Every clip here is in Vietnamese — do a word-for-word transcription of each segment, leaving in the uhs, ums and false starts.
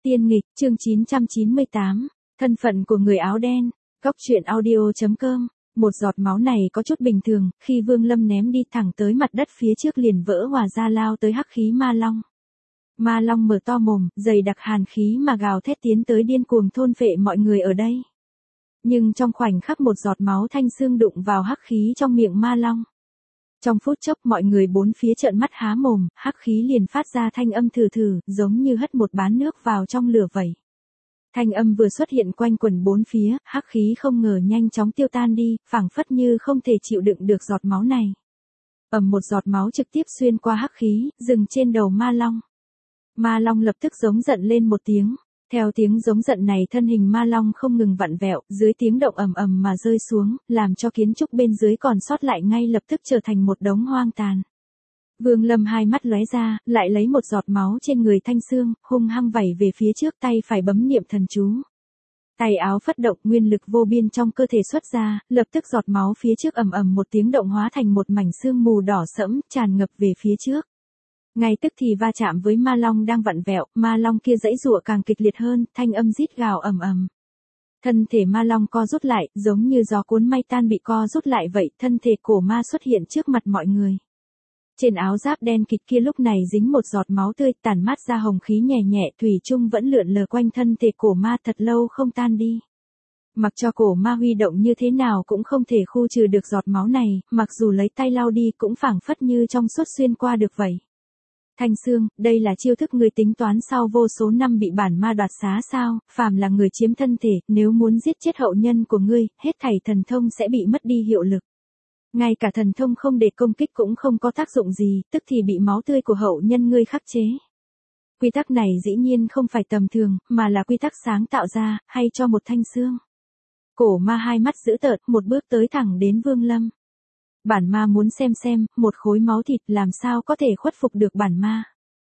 Tiên nghịch, chương chín trăm chín mươi tám, thân phận của người áo đen, góc truyện audio.com, một giọt máu này có chút bình thường, khi Vương Lâm ném đi thẳng tới mặt đất phía trước liền vỡ hòa ra lao tới hắc khí ma long. Ma long mở to mồm, dày đặc hàn khí mà gào thét tiến tới điên cuồng thôn phệ mọi người ở đây. Nhưng trong khoảnh khắc một giọt máu thanh xương đụng vào hắc khí trong miệng ma long. Trong phút chốc mọi người bốn phía trợn mắt há mồm, hắc khí liền phát ra thanh âm thừ thừ, giống như hất một bán nước vào trong lửa vậy. Thanh âm vừa xuất hiện quanh quẩn bốn phía, hắc khí không ngờ nhanh chóng tiêu tan đi, phảng phất như không thể chịu đựng được giọt máu này. Ầm một giọt máu trực tiếp xuyên qua hắc khí, dừng trên đầu ma long. Ma long lập tức giống giận lên một tiếng. Theo tiếng giống giận này thân hình ma long không ngừng vặn vẹo, dưới tiếng động ầm ầm mà rơi xuống, làm cho kiến trúc bên dưới còn sót lại ngay lập tức trở thành một đống hoang tàn. Vương Lâm hai mắt lóe ra, lại lấy một giọt máu trên người Thanh Xương, hung hăng vẩy về phía trước, tay phải bấm niệm thần chú. Tay áo phất động, nguyên lực vô biên trong cơ thể xuất ra, lập tức giọt máu phía trước ầm ầm một tiếng động hóa thành một mảnh sương mù đỏ sẫm, tràn ngập về phía trước. Ngay tức thì va chạm với ma long đang vặn vẹo, ma long kia giãy giụa càng kịch liệt hơn, thanh âm rít gào ầm ầm. Thân thể ma long co rút lại, giống như gió cuốn mây tan bị co rút lại vậy, thân thể cổ ma xuất hiện trước mặt mọi người. Trên áo giáp đen kịt kia lúc này dính một giọt máu tươi, tản mát ra hồng khí nhẹ nhẹ, thủy chung vẫn lượn lờ quanh thân thể cổ ma thật lâu không tan đi. Mặc cho cổ ma huy động như thế nào cũng không thể khu trừ được giọt máu này, mặc dù lấy tay lau đi cũng phảng phất như trong suốt xuyên qua được vậy. Thanh Xương, đây là chiêu thức người tính toán sau vô số năm bị bản ma đoạt xá sao, phàm là người chiếm thân thể, nếu muốn giết chết hậu nhân của ngươi, hết thảy thần thông sẽ bị mất đi hiệu lực. Ngay cả thần thông không để công kích cũng không có tác dụng gì, tức thì bị máu tươi của hậu nhân ngươi khắc chế. Quy tắc này dĩ nhiên không phải tầm thường, mà là quy tắc sáng tạo ra, hay cho một Thanh Xương. Cổ ma hai mắt dữ tợn, một bước tới thẳng đến Vương Lâm. Bản ma muốn xem xem, một khối máu thịt làm sao có thể khuất phục được bản ma.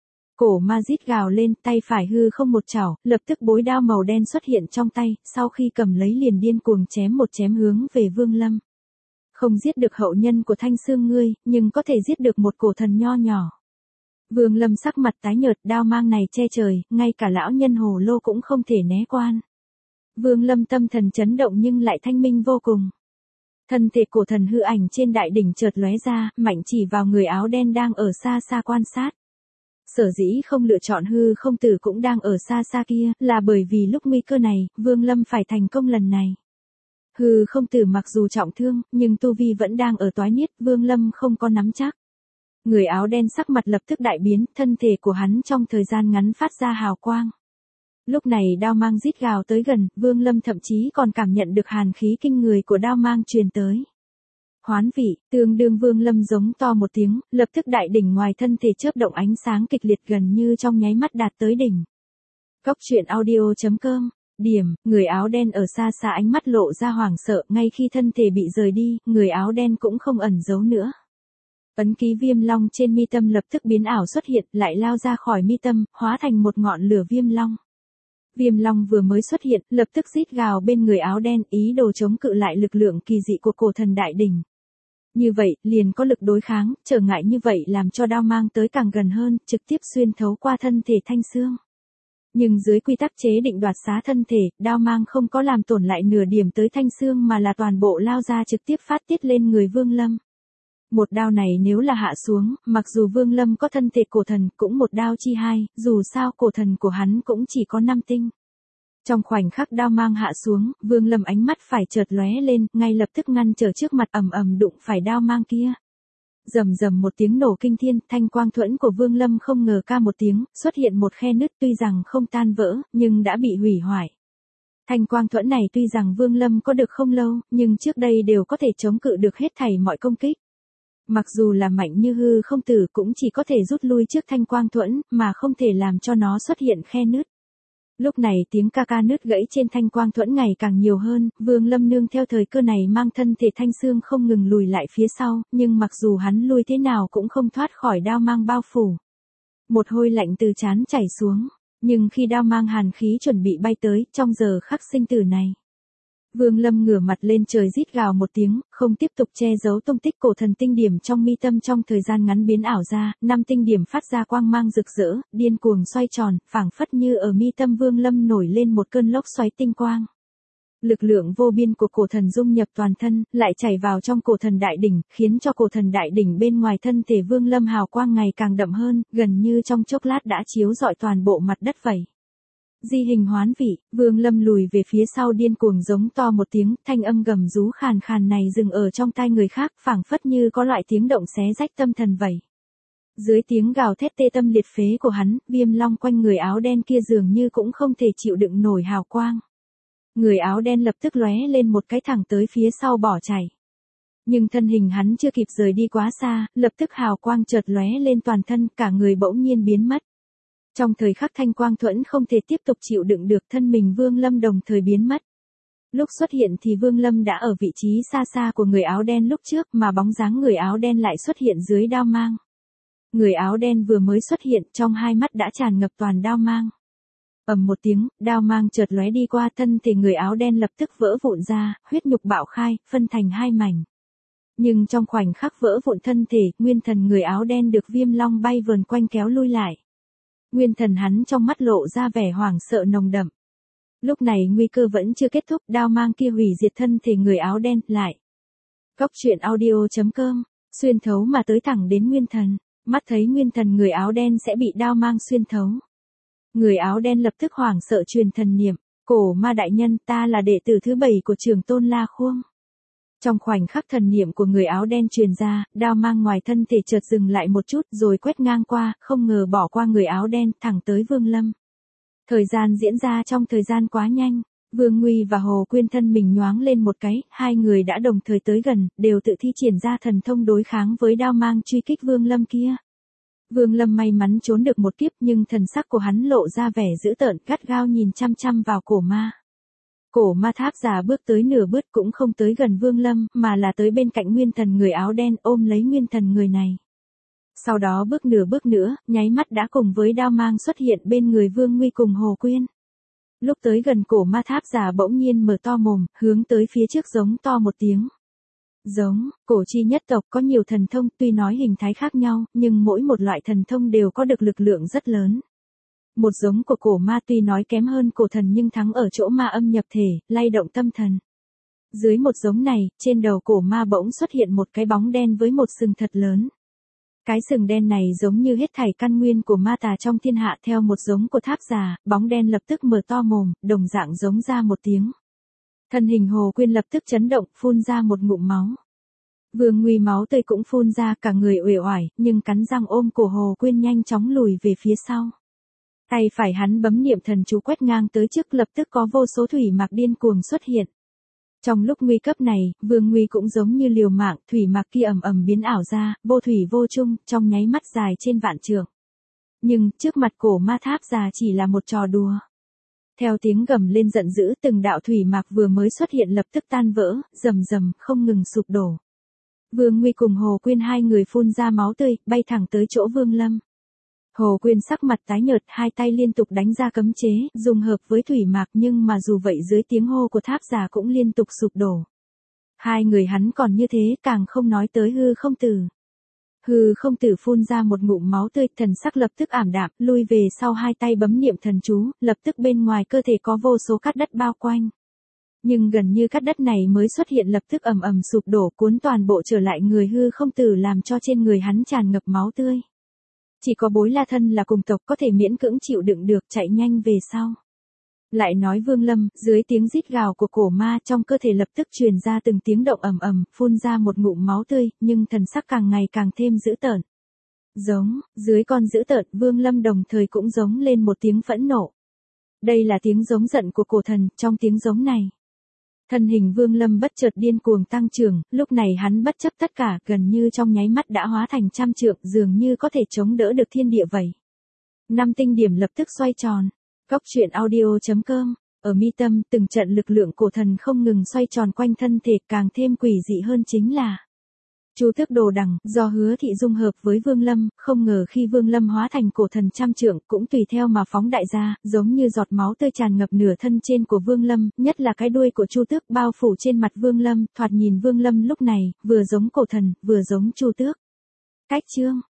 Cổ ma rít gào lên, tay phải hư không một chảo, lập tức bối đao màu đen xuất hiện trong tay, sau khi cầm lấy liền điên cuồng chém một chém hướng về Vương Lâm. Không giết được hậu nhân của Thanh Xương ngươi, nhưng có thể giết được một cổ thần nho nhỏ. Vương Lâm sắc mặt tái nhợt, đao mang này che trời, ngay cả lão nhân hồ lô cũng không thể né quan. Vương Lâm tâm thần chấn động nhưng lại thanh minh vô cùng. Thân thể cổ thần hư ảnh trên đại đỉnh chợt lóe ra, mạnh chỉ vào người áo đen đang ở xa xa quan sát. Sở dĩ không lựa chọn hư không tử cũng đang ở xa xa kia, là bởi vì lúc nguy cơ này, Vương Lâm phải thành công lần này. Hư không tử mặc dù trọng thương, nhưng tu vi vẫn đang ở toái niết, Vương Lâm không có nắm chắc. Người áo đen sắc mặt lập tức đại biến, thân thể của hắn trong thời gian ngắn phát ra hào quang. Lúc này đao mang rít gào tới gần, Vương Lâm thậm chí còn cảm nhận được hàn khí kinh người của đao mang truyền tới. Hoán vị, tương đương Vương Lâm giống to một tiếng, lập tức đại đỉnh ngoài thân thể chớp động ánh sáng kịch liệt gần như trong nháy mắt đạt tới đỉnh. Góc truyện audio.com, điểm, người áo đen ở xa xa ánh mắt lộ ra hoảng sợ, ngay khi thân thể bị rời đi, người áo đen cũng không ẩn giấu nữa. Ấn ký viêm long trên mi tâm lập tức biến ảo xuất hiện, lại lao ra khỏi mi tâm, hóa thành một ngọn lửa viêm long. Viêm long vừa mới xuất hiện, lập tức rít gào bên người áo đen, ý đồ chống cự lại lực lượng kỳ dị của cổ thần đại đỉnh. Như vậy, liền có lực đối kháng, trở ngại như vậy làm cho đao mang tới càng gần hơn, trực tiếp xuyên thấu qua thân thể Thanh Xương. Nhưng dưới quy tắc chế định đoạt xá thân thể, đao mang không có làm tổn lại nửa điểm tới Thanh Xương mà là toàn bộ lao ra trực tiếp phát tiết lên người Vương Lâm. Một đao này nếu là hạ xuống, mặc dù Vương Lâm có thân thể cổ thần, cũng một đao chi hai, dù sao cổ thần của hắn cũng chỉ có năm tinh. Trong khoảnh khắc đao mang hạ xuống, Vương Lâm ánh mắt phải chợt lóe lên, ngay lập tức ngăn trở trước mặt ầm ầm đụng phải đao mang kia. Rầm rầm một tiếng nổ kinh thiên, thanh quang thuẫn của Vương Lâm không ngờ ca một tiếng, xuất hiện một khe nứt tuy rằng không tan vỡ, nhưng đã bị hủy hoại. Thanh quang thuẫn này tuy rằng Vương Lâm có được không lâu, nhưng trước đây đều có thể chống cự được hết thảy mọi công kích. Mặc dù là mạnh như hư không tử cũng chỉ có thể rút lui trước thanh quang thuẫn, mà không thể làm cho nó xuất hiện khe nứt. Lúc này tiếng ca ca nứt gãy trên thanh quang thuẫn ngày càng nhiều hơn, Vương Lâm nương theo thời cơ này mang thân thể Thanh Xương không ngừng lùi lại phía sau, nhưng mặc dù hắn lui thế nào cũng không thoát khỏi đao mang bao phủ. Một hôi lạnh từ trán chảy xuống, nhưng khi đao mang hàn khí chuẩn bị bay tới, trong giờ khắc sinh tử này, Vương Lâm ngửa mặt lên trời rít gào một tiếng, không tiếp tục che giấu tung tích cổ thần tinh điểm trong mi tâm trong thời gian ngắn biến ảo ra, năm tinh điểm phát ra quang mang rực rỡ, điên cuồng xoay tròn, phảng phất như ở mi tâm Vương Lâm nổi lên một cơn lốc xoáy tinh quang. Lực lượng vô biên của cổ thần dung nhập toàn thân, lại chảy vào trong cổ thần đại đỉnh, khiến cho cổ thần đại đỉnh bên ngoài thân thể Vương Lâm hào quang ngày càng đậm hơn, gần như trong chốc lát đã chiếu rọi toàn bộ mặt đất vậy. Di hình hoán vị, Vương Lâm lùi về phía sau điên cuồng giống to một tiếng, thanh âm gầm rú khàn khàn này dừng ở trong tai người khác, phảng phất như có loại tiếng động xé rách tâm thần vậy. Dưới tiếng gào thét tê tâm liệt phế của hắn, viêm long quanh người áo đen kia dường như cũng không thể chịu đựng nổi hào quang. Người áo đen lập tức lóe lên một cái thẳng tới phía sau bỏ chạy. Nhưng thân hình hắn chưa kịp rời đi quá xa, lập tức hào quang chợt lóe lên toàn thân, cả người bỗng nhiên biến mất. Trong thời khắc thanh quang thuẫn không thể tiếp tục chịu đựng được, thân mình Vương Lâm đồng thời biến mất. Lúc xuất hiện thì Vương Lâm đã ở vị trí xa xa của người áo đen lúc trước, mà bóng dáng người áo đen lại xuất hiện dưới đao mang. Người áo đen vừa mới xuất hiện, trong hai mắt đã tràn ngập toàn đao mang. Ầm một tiếng, đao mang chợt lóe đi qua, thân thể người áo đen lập tức vỡ vụn ra, huyết nhục bạo khai, phân thành hai mảnh. Nhưng trong khoảnh khắc vỡ vụn thân thể, nguyên thần người áo đen được viêm long bay vờn quanh kéo lui lại. Nguyên thần hắn trong mắt lộ ra vẻ hoảng sợ nồng đậm. Lúc này nguy cơ vẫn chưa kết thúc, đao mang kia hủy diệt thân thể người áo đen lại. Góc truyện audio chấm com, xuyên thấu mà tới thẳng đến nguyên thần, mắt thấy nguyên thần người áo đen sẽ bị đao mang xuyên thấu. Người áo đen lập tức hoảng sợ truyền thần niệm, cổ ma đại nhân, ta là đệ tử thứ bảy của Trường Tôn La Khuông. Trong khoảnh khắc thần niệm của người áo đen truyền ra, đao mang ngoài thân thể chợt dừng lại một chút rồi quét ngang qua, không ngờ bỏ qua người áo đen thẳng tới Vương Lâm. Thời gian diễn ra trong thời gian quá nhanh, Vương Nguy và Hồ Quyên thân mình nhoáng lên một cái, hai người đã đồng thời tới gần, đều tự thi triển ra thần thông đối kháng với đao mang truy kích Vương Lâm kia. Vương Lâm may mắn trốn được một kiếp, nhưng thần sắc của hắn lộ ra vẻ dữ tợn, gắt gao nhìn chăm chăm vào cổ ma. Cổ ma tháp già bước tới nửa bước cũng không tới gần Vương Lâm, mà là tới bên cạnh nguyên thần người áo đen, ôm lấy nguyên thần người này. Sau đó bước nửa bước nữa, nháy mắt đã cùng với đao mang xuất hiện bên người Vương Nguy cùng Hồ Quyên. Lúc tới gần cổ ma tháp già bỗng nhiên mở to mồm, hướng tới phía trước giống to một tiếng. Giống, cổ chi nhất tộc có nhiều thần thông, tuy nói hình thái khác nhau, nhưng mỗi một loại thần thông đều có được lực lượng rất lớn. Một giống của cổ ma tuy nói kém hơn cổ thần nhưng thắng ở chỗ ma âm nhập thể, lay động tâm thần. Dưới một giống này, trên đầu cổ ma bỗng xuất hiện một cái bóng đen với một sừng thật lớn. Cái sừng đen này giống như hết thảy căn nguyên của ma tà trong thiên hạ, theo một giống của tháp già, bóng đen lập tức mở to mồm, đồng dạng giống ra một tiếng. Thân hình Hồ Quyên lập tức chấn động, phun ra một ngụm máu. Vương Nguy máu tươi cũng phun ra, cả người uể oải, nhưng cắn răng ôm cổ Hồ Quyên nhanh chóng lùi về phía sau. Tay phải hắn bấm niệm thần chú quét ngang tới trước, lập tức có vô số thủy mạc điên cuồng xuất hiện. Trong lúc nguy cấp này, Vương Nguy cũng giống như liều mạng, thủy mạc kia ầm ầm biến ảo ra, vô thủy vô chung, trong nháy mắt dài trên vạn trượng. Nhưng, trước mặt cổ ma tháp già chỉ là một trò đùa. Theo tiếng gầm lên giận dữ, từng đạo thủy mạc vừa mới xuất hiện lập tức tan vỡ, rầm rầm, không ngừng sụp đổ. Vương Nguy cùng Hồ Quyên hai người phun ra máu tươi, bay thẳng tới chỗ Vương Lâm. Hồ Quyên sắc mặt tái nhợt, hai tay liên tục đánh ra cấm chế, dùng hợp với thủy mạc, nhưng mà dù vậy dưới tiếng hô của tháp già cũng liên tục sụp đổ. Hai người hắn còn như thế, càng không nói tới hư không tử. Hư không tử phun ra một ngụm máu tươi, thần sắc lập tức ảm đạm, lui về sau, hai tay bấm niệm thần chú, lập tức bên ngoài cơ thể có vô số cát đất bao quanh. Nhưng gần như cát đất này mới xuất hiện lập tức ầm ầm sụp đổ, cuốn toàn bộ trở lại người hư không tử, làm cho trên người hắn tràn ngập máu tươi. Chỉ có Bối La thân là cùng tộc có thể miễn cưỡng chịu đựng được, chạy nhanh về sau. Lại nói Vương Lâm, dưới tiếng rít gào của cổ ma, trong cơ thể lập tức truyền ra từng tiếng động ầm ầm, phun ra một ngụm máu tươi, nhưng thần sắc càng ngày càng thêm dữ tợn. Giống, dưới con dữ tợn, Vương Lâm đồng thời cũng giống lên một tiếng phẫn nộ. Đây là tiếng giống giận của cổ thần, trong tiếng giống này. Thân hình Vương Lâm bất chợt điên cuồng tăng trưởng, lúc này hắn bất chấp tất cả, gần như trong nháy mắt đã hóa thành trăm trượng, dường như có thể chống đỡ được thiên địa vậy. Năm tinh điểm lập tức xoay tròn. Góc truyện audio chấm com, ở mi tâm, từng trận lực lượng cổ thần không ngừng xoay tròn quanh thân thể, càng thêm quỷ dị hơn chính là Chu Tước đồ đằng, do Hứa Thị dung hợp với Vương Lâm, không ngờ khi Vương Lâm hóa thành cổ thần trăm trượng, cũng tùy theo mà phóng đại ra, giống như giọt máu tươi tràn ngập nửa thân trên của Vương Lâm, nhất là cái đuôi của Chu Tước bao phủ trên mặt Vương Lâm, thoạt nhìn Vương Lâm lúc này, vừa giống cổ thần, vừa giống Chu Tước. Cách chương